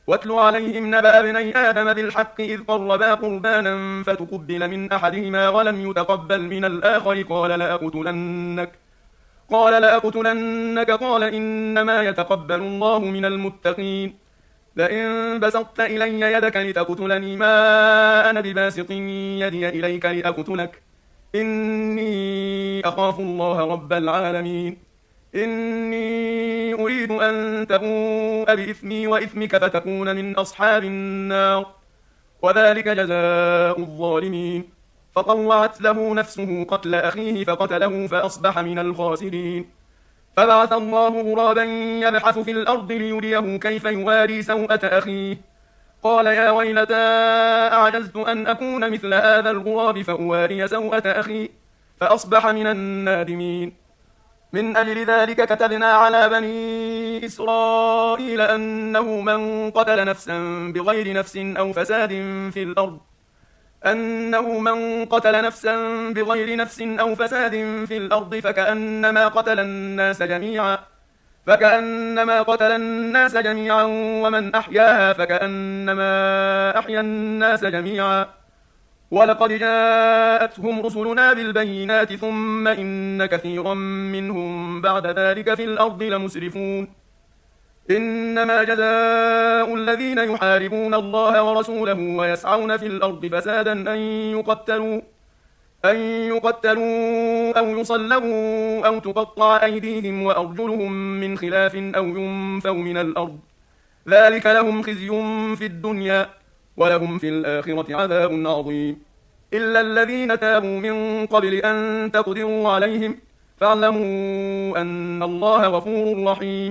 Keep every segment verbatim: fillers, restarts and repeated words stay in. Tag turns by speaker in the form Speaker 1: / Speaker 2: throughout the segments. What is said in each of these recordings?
Speaker 1: واتل عليهم نبأ ابني آدم بالحق إذ قربا قربانا فتقبل من أحدهما ولم يتقبل من الآخر قال لأقتلنك قال لأقتلنك قال إنما يتقبل الله من المتقين لئن بسطت إلي يدك لتقتلني ما أنا بباسط يدي إليك لأقتلك إني أخاف الله رب العالمين إني أريد أن تبوء بإثمي وإثمك فتكون من أصحاب النار وذلك جزاء الظالمين فطوعت له نفسه قتل أخيه فقتله فأصبح من الخاسرين فبعث الله غرابا يبحث في الأرض ليريه كيف يواري سوءة أخيه قال يا ويلتى أعجزت أن أكون مثل هذا الغراب فأواري سوءة أخي فأصبح من النادمين من أجل ذلك كتبنا على بني إسرائيل أنه من قتل نفسا بغير نفس أو فساد في الأرض أنه من قتل نفسا بغير نفس أو فساد في الأرض فكأنما قتل الناس جميعا فكأنما قتل الناس جميعا ومن أحياها فكأنما أحيا الناس جميعا ولقد جاءتهم رسلنا بالبينات ثم إن كثيرا منهم بعد ذلك في الأرض لمسرفون إنما جزاء الذين يحاربون الله ورسوله ويسعون في الأرض فسادا أن يقتلوا أن يقتلوا أو يصلبوا أو تقطع أيديهم وأرجلهم من خلاف أو ينفوا من الأرض ذلك لهم خزي في الدنيا ولهم في الآخرة عذاب عظيم إلا الذين تابوا من قبل أن تقدروا عليهم فاعلموا أن الله غفور رحيم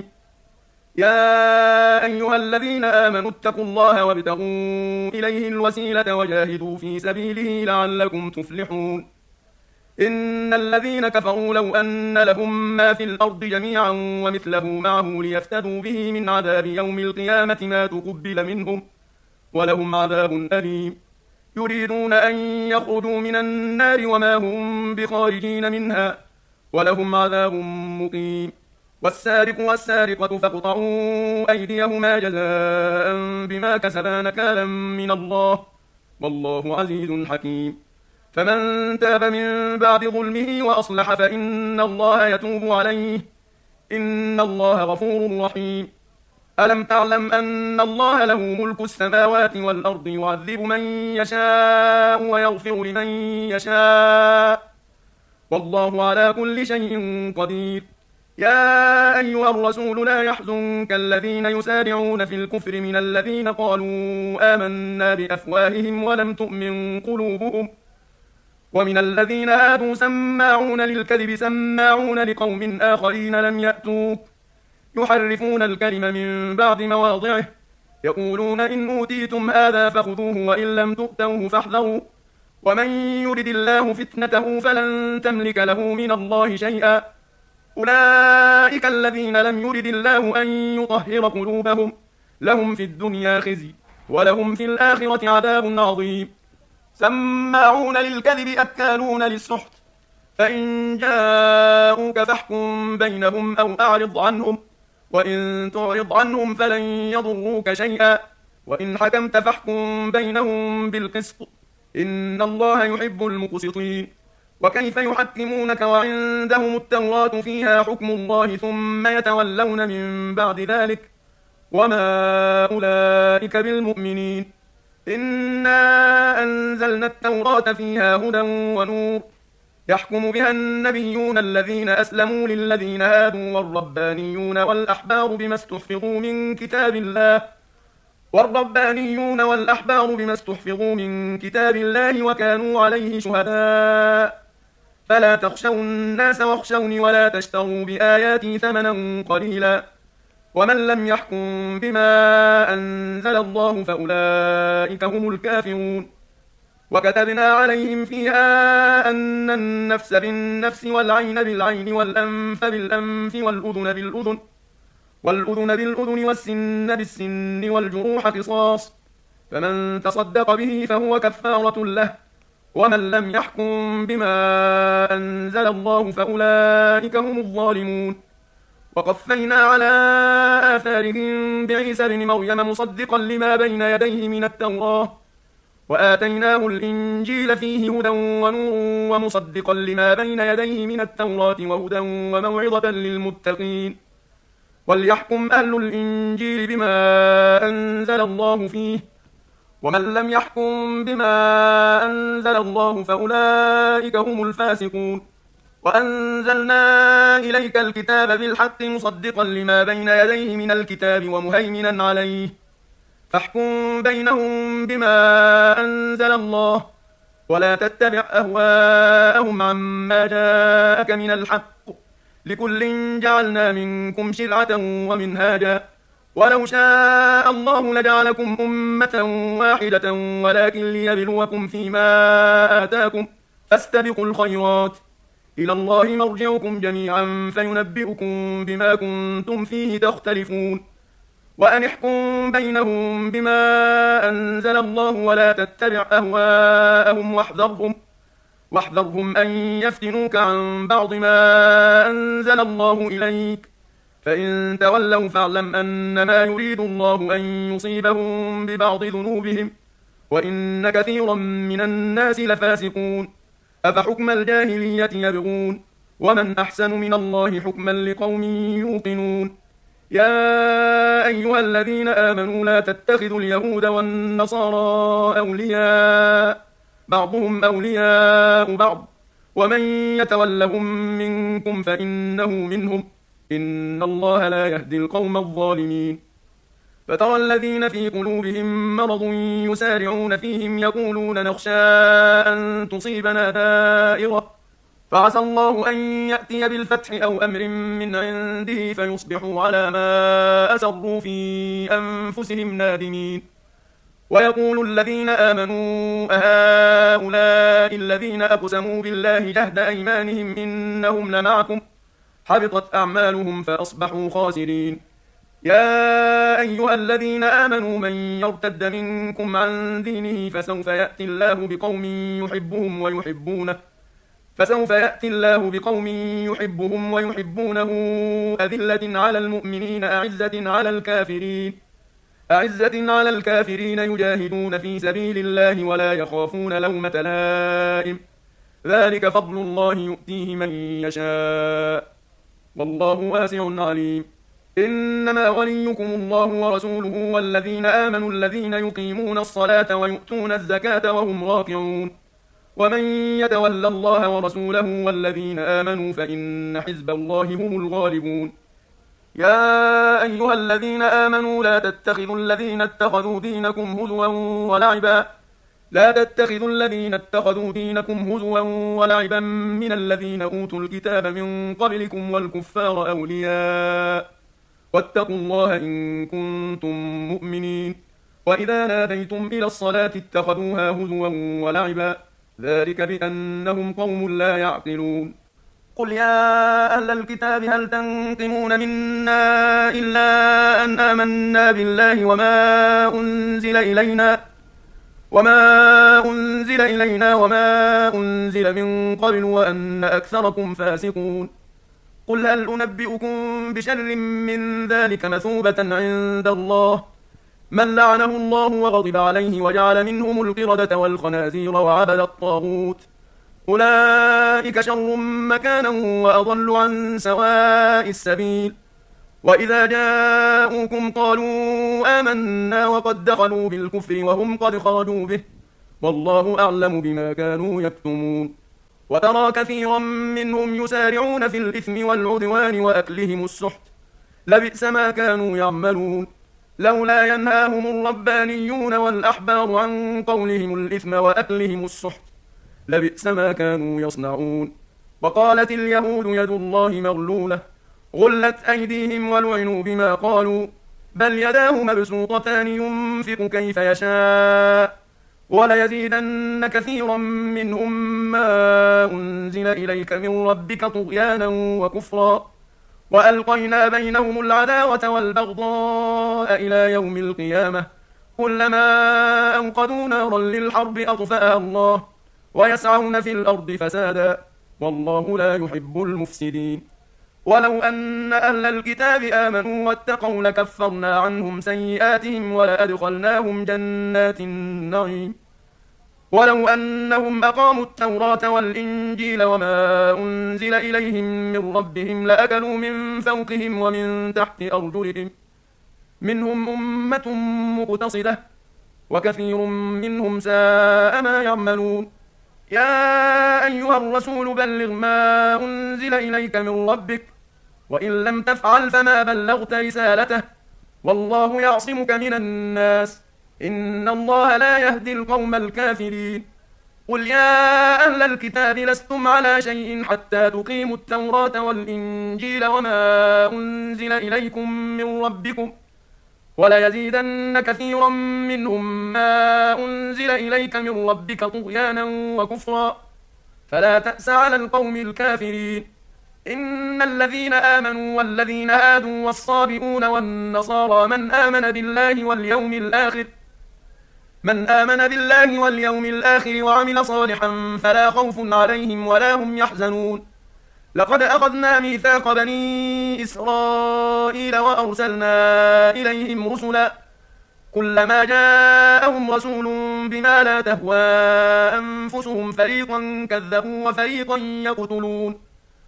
Speaker 1: يا أيها الذين آمنوا اتقوا الله وابتغوا إليه الوسيلة وجاهدوا في سبيله لعلكم تفلحون إن الذين كفروا لو أن لهم ما في الأرض جميعا ومثله معه ليفتدوا به من عذاب يوم القيامة ما تقبل منهم ولهم عذاب أليم يريدون أن يخرجوا من النار وما هم بخارجين منها ولهم عذاب مقيم والسارق والسارقة فاقطعوا أيديهما جزاء بما كسبا نكالا من الله والله عزيز حكيم فمن تاب من بعد ظلمه وأصلح فإن الله يتوب عليه إن الله غفور رحيم ألم تعلم أن الله له ملك السماوات والأرض يعذب من يشاء ويغفر لمن يشاء والله على كل شيء قدير يا أيها الرسول لا يحزنك الذين يسارعون في الكفر من الذين قالوا آمنا بأفواههم ولم تؤمن قلوبهم ومن الذين هادوا سماعون للكذب سماعون لقوم آخرين لم يأتوك يحرفون الكلم من بعد مواضعه يقولون إن أوتيتم هذا فخذوه وإن لم تؤتوه فاحذروا ومن يرد الله فتنته فلن تملك له من الله شيئا أولئك الذين لم يرد الله أن يطهر قلوبهم لهم في الدنيا خزي ولهم في الآخرة عذاب عظيم سماعون للكذب أكالون للسحت فإن جاءوك فاحكم بينهم أو أعرض عنهم وإن تعرض عنهم فلن يضروك شيئا وإن حكمت فاحكم بينهم بالقسط إن الله يحب المقسطين وكيف يحكمونك وعندهم التوراة فيها حكم الله ثم يتولون من بعد ذلك وما أولئك بالمؤمنين إنا أنزلنا التوراة فيها هدى ونور يحكم بها النبيون الذين أسلموا للذين هادوا والربانيون والأحبار بما استحفظوا من كتاب الله والربانيون والأحبار بما استحفظوا من كتاب الله وكانوا عليه شهداء فلا تخشوا الناس واخشوني ولا تشتروا بآياتي ثمنا قليلا ومن لم يحكم بما أنزل الله فأولئك هم الكافرون وكتبنا عليهم فيها أن النفس بالنفس والعين بالعين والأنف بالأنف والأذن بالأذن والأذن بالأذن والسن بالسن والجروح قصاص فمن تصدق به فهو كفارة له ومن لم يحكم بما أنزل الله فأولئك هم الظالمون وقفينا على آثارهم بعيسى بن مريم مصدقا لما بين يديه من التوراة وآتيناه الإنجيل فيه هدى ونور ومصدقا لما بين يديه من التوراة وهدى وموعظة للمتقين وليحكم أهل الإنجيل بما أنزل الله فيه ومن لم يحكم بما أنزل الله فأولئك هم الفاسقون وأنزلنا إليك الكتاب بالحق مصدقا لما بين يديه من الكتاب ومهيمنا عليه فاحكم بينهم بما أنزل الله ولا تتبع أهواءهم عما جاءك من الحق لكل جعلنا منكم شرعة ومنهاجا ولو شاء الله لجعلكم أمة واحدة ولكن ليبلوكم فيما آتاكم فاستبقوا الخيرات إلى الله مرجعكم جميعا فينبئكم بما كنتم فيه تختلفون وأن احكم بينهم بما أنزل الله ولا تتبع أهواءهم واحذرهم واحذرهم أن يفتنوك عن بعض ما أنزل الله إليك فإن تولوا فاعلم أنما يريد الله أن يصيبهم ببعض ذنوبهم وإن كثيرا من الناس لفاسقون أفحكم الجاهلية يبغون ومن أحسن من الله حكما لقوم يوقنون يا أيها الذين آمنوا لا تتخذوا اليهود والنصارى أولياء بعضهم أولياء بعض ومن يتولهم منكم فإنه منهم إن الله لا يهدي القوم الظالمين فترى الذين في قلوبهم مرض يسارعون فيهم يقولون نخشى أن تصيبنا دائرة فعسى الله أن يأتي بالفتح أو أمر من عنده فيصبحوا على ما أسروا في أنفسهم نادمين ويقول الذين آمنوا أهؤلاء الذين أقسموا بالله جهد أيمانهم إنهم لمعكم حبطت أعمالهم فأصبحوا خاسرين يا أيها الذين آمنوا من يرتد منكم عن دينه فسوف يأتي الله بقوم يحبهم ويحبونه فسوف يأتي الله بقوم يحبهم ويحبونه أذلة على المؤمنين أعزة على الكافرين أعزة على الكافرين يجاهدون في سبيل الله ولا يخافون لومة لائم ذلك فضل الله يؤتيه من يشاء والله واسع عليم إنما وليكم الله ورسوله والذين آمنوا الذين يقيمون الصلاة ويؤتون الزكاة وهم راكعون ومن يتول الله ورسوله والذين آمنوا فإن حزب الله هم الغالبون يا أيها الذين آمنوا لا تتخذوا الذين اتخذوا دينكم هزوا ولعبا لا تتخذوا الذين اتخذوا دينكم هزوا ولعبا من الذين أوتوا الكتاب من قبلكم والكفار أولياء واتقوا الله إن كنتم مؤمنين وإذا ناديتم إلى الصلاة اتخذوها هزوا ولعبا ذلك بأنهم قوم لا يعقلون قل يا أهل الكتاب هل تنقمون منا إلا أن آمنا بالله وما أنزل إلينا وما أنزل إلينا وما أنزل من قبل وأن أكثركم فاسقون قل هل أنبئكم بشر من ذلك مثوبة عند الله من لعنه الله وغضب عليه وجعل منهم القردة والخنازير وعبد الطاغوت أولئك شر مكانا وأضل عن سواء السبيل وإذا جاءوكم قالوا آمنا وقد دخلوا بالكفر وهم قد خرجوا به والله أعلم بما كانوا يكتمون وترى كثيرا منهم يسارعون في الإثم والعدوان وأكلهم السحت لبئس ما كانوا يعملون لولا ينهاهم الربانيون والأحبار عن قولهم الإثم وأكلهم السحت لبئس ما كانوا يصنعون وقالت اليهود يد الله مغلولة غلت أيديهم ولعنوا بما قالوا بل يداه مبسوطتان ينفق كيف يشاء وليزيدن كثيرا منهم ما أنزل إليك من ربك طغيانا وكفرا وألقينا بينهم العداوة والبغضاء إلى يوم القيامة كلما أوقدوا نارا للحرب أطفأها الله ويسعون في الأرض فسادا والله لا يحب المفسدين ولو أن أهل الكتاب آمنوا واتقوا لكفرنا عنهم سيئاتهم ولأدخلناهم جنات النعيم ولو أنهم أقاموا التوراة والإنجيل وما أنزل إليهم من ربهم لأكلوا من فوقهم ومن تحت أرجلهم منهم أمة مقتصدة وكثير منهم ساء ما يعملون يا أيها الرسول بلغ ما أنزل إليك من ربك وإن لم تفعل فما بلغت رسالته والله يعصمك من الناس إن الله لا يهدي القوم الكافرين قل يا أهل الكتاب لستم على شيء حتى تقيموا التوراة والإنجيل وما أنزل إليكم من ربكم وليزيدن كثيرا منهم ما أنزل إليك من ربك طغيانا وكفرا فلا تأس على القوم الكافرين إن الذين آمنوا والذين هادوا والصابئون والنصارى من آمن بالله واليوم الآخر من آمن بالله واليوم الآخر وعمل صالحا فلا خوف عليهم ولا هم يحزنون لقد أخذنا ميثاق بني إسرائيل وأرسلنا إليهم رسلا كلما جاءهم رسول بما لا تهوى أنفسهم فريقا كذبوا وفريقا يقتلون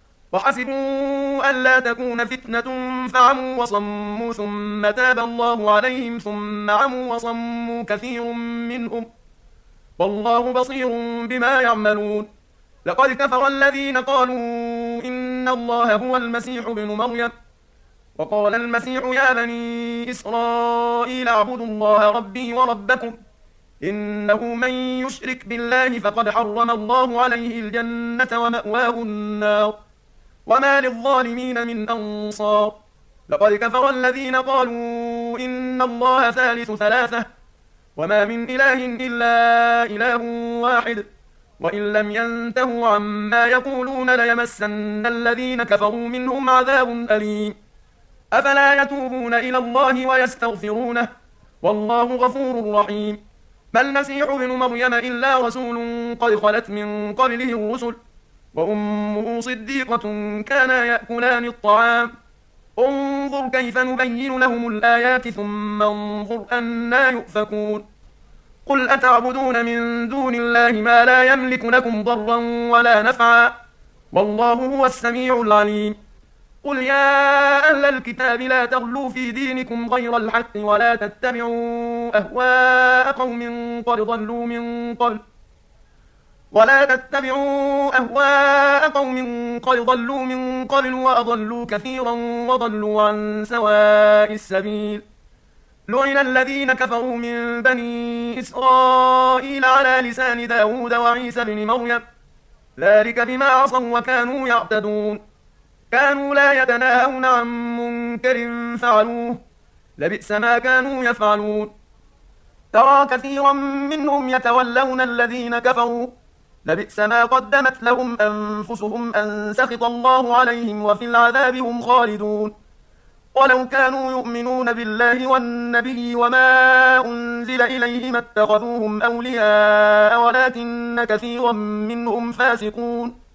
Speaker 1: وحسبوا ألا تكون فتنة فعموا وصموا ثم تاب الله عليهم ثم عموا وصموا كثير منهم والله بصير بما يعملون لقد كفر الذين قالوا إن الله هو المسيح ابن مريم وقال المسيح يا بني إسرائيل اعبدوا الله ربي وربكم إنه من يشرك بالله فقد حرم الله عليه الجنة ومأواه النار وما للظالمين من أنصار لقد كفر الذين قالوا إن الله ثالث ثلاثة وما من إله إلا إله واحد وإن لم ينتهوا عما يقولون ليمسن الذين كفروا منهم عذاب أليم أفلا يتوبون إلى الله ويستغفرونه والله غفور رحيم ما المسيح ابن مريم إلا رسول قد خلت من قبله الرسل وأمه صديقة كانا يأكلان الطعام انظر كيف نبين لهم الآيات ثم انظر أنا يؤفكون قل أتعبدون من دون الله ما لا يملك لكم ضرا ولا نفعا والله هو السميع العليم قل يا أهل الكتاب لا تغلوا في دينكم غير الحق ولا تتبعوا أهواء قوم قد ضلوا من قبل ولا تتبعوا أهواء قوم قد ضلوا من قبل وأضلوا كثيرا وضلوا عن سواء السبيل لعن الذين كفروا من بني إسرائيل على لسان داود وعيسى بن مريم ذلك بما عصوا وكانوا يعتدون كانوا لا يتناهون عن منكر فعلوه لبئس ما كانوا يفعلون ترى كثيرا منهم يتولون الذين كفروا لبئس ما قدمت لهم أنفسهم أن سخط الله عليهم وفي العذاب هم خالدون ولو كانوا يؤمنون بالله والنبي وما أنزل إليه ما اتخذوهم أولياء ولكن كثيرا منهم فاسقون